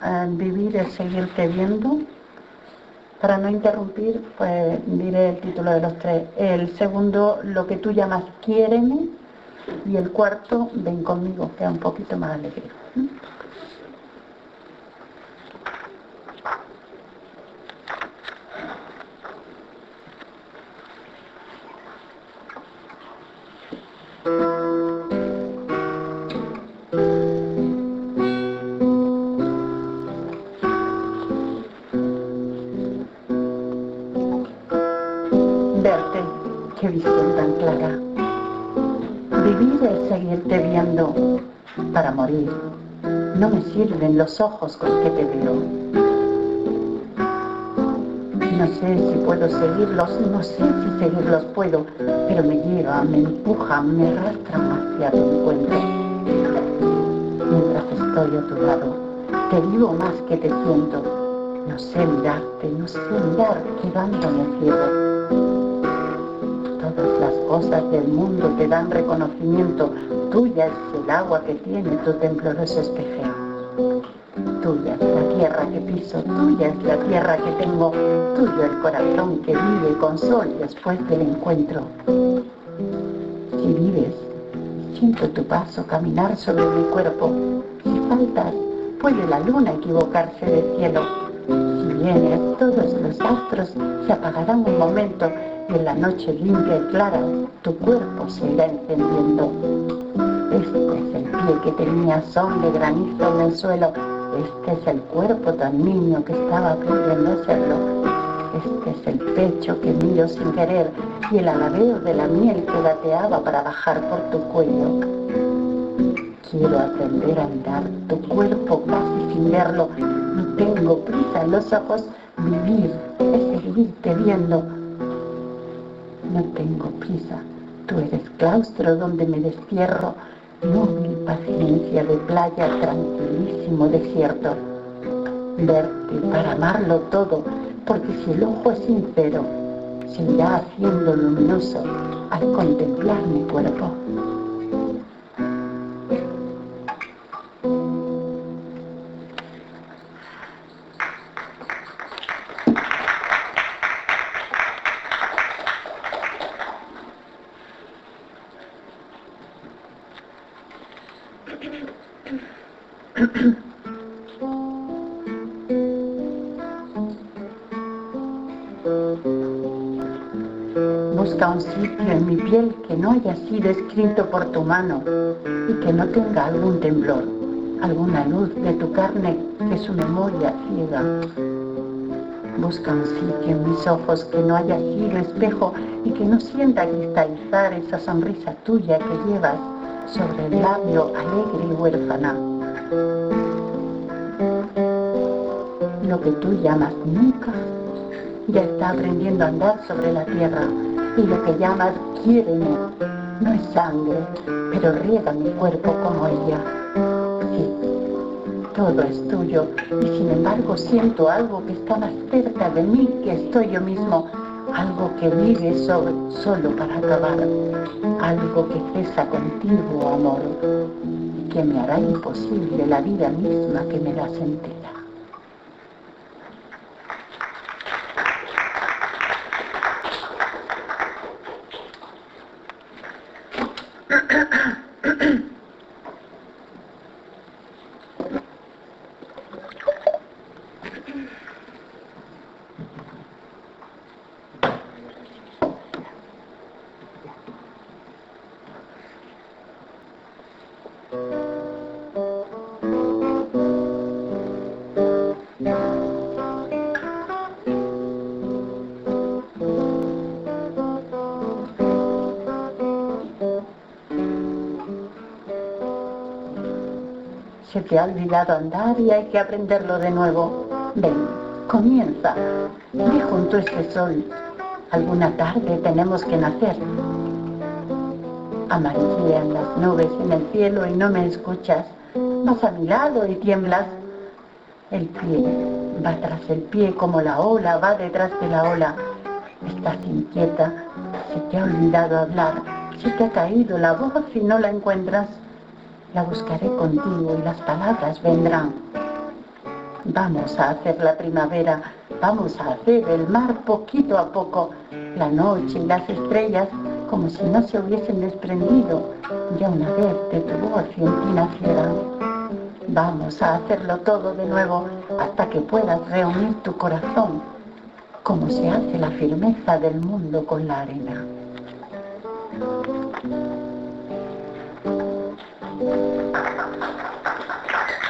Vivir es seguirte viendo. Para no interrumpir, pues diré el título de los tres. El segundo, lo que tú llamas quiéreme, y el cuarto, ven conmigo, que es un poquito más alegre. Verte, qué visión tan clara. Vivir es seguirte viendo. Para morir no me sirven los ojos con que te veo. No sé si puedo seguirlos, no sé si seguirlos puedo, pero me llevan, me empujan, me arrastran hacia tu encuentro. Mientras estoy a tu lado, te vivo más que te siento. No sé mirarte, no sé mirar, quedándome ciego. Todas las cosas del mundo te dan reconocimiento. Tuya es el agua que tiene tu tembloroso espejeo. Tuya es la tierra que piso, tuya es la tierra que tengo, tuyo el corazón que vive con sol después del encuentro. Si vives, siento tu paso caminar sobre mi cuerpo. Si faltas, puede la luna equivocarse de cielo. Si vienes, todos los astros se apagarán un momento y en la noche limpia y clara tu cuerpo se irá encendiendo. Este es el pie que tenía son de granizo en el suelo. Este es el cuerpo tan niño que estaba aprendiendo a serlo. Este es el pecho que miro sin querer y el alabeo de la miel que gateaba para bajar por tu cuello. Quiero aprender a mirar tu cuerpo casi sin verlo. No tengo prisa en los ojos. Vivir es seguirte viendo. No tengo prisa. Tú eres claustro donde me destierro. Núbil paciencia de playa, tranquilísimo desierto. Verte para amarlo todo, porque si el ojo es sincero, se irá haciendo luminoso al contemplar mi cuerpo. Busca un sitio en mi piel que no haya sido escrito por tu mano y que no tenga algún temblor, alguna luz de tu carne que su memoria ciega. Busca un sitio en mis ojos que no haya sido espejo y que no sienta cristalizar esa sonrisa tuya que llevas sobre el labio alegre y huérfana. Lo que tú llamas nunca ya está aprendiendo a andar sobre la tierra, y lo que llamas quiéreme no es sangre, pero riega mi cuerpo como ella. Sí, todo es tuyo, y sin embargo siento algo que está más cerca de mí que estoy yo mismo, algo que vive solo para acabar, algo que cesa contigo, amor, y que me hará imposible la vida misma que me das entera. Se te ha olvidado andar y hay que aprenderlo de nuevo. Ven, comienza. Ve junto a este sol. Alguna tarde tenemos que nacer. Amarillean las nubes en el cielo y no me escuchas. Vas a mi lado y tiemblas. El pie va tras el pie como la ola va detrás de la ola. Estás inquieta. Se te ha olvidado hablar. Se te ha caído la voz y no la encuentras. La buscaré contigo y las palabras vendrán. Vamos a hacer la primavera, vamos a hacer el mar poquito a poco, la noche y las estrellas como si no se hubiesen desprendido ya una vez de tu voz cientina ciega. Vamos a hacerlo todo de nuevo hasta que puedas reunir tu corazón, como se hace la firmeza del mundo con la arena.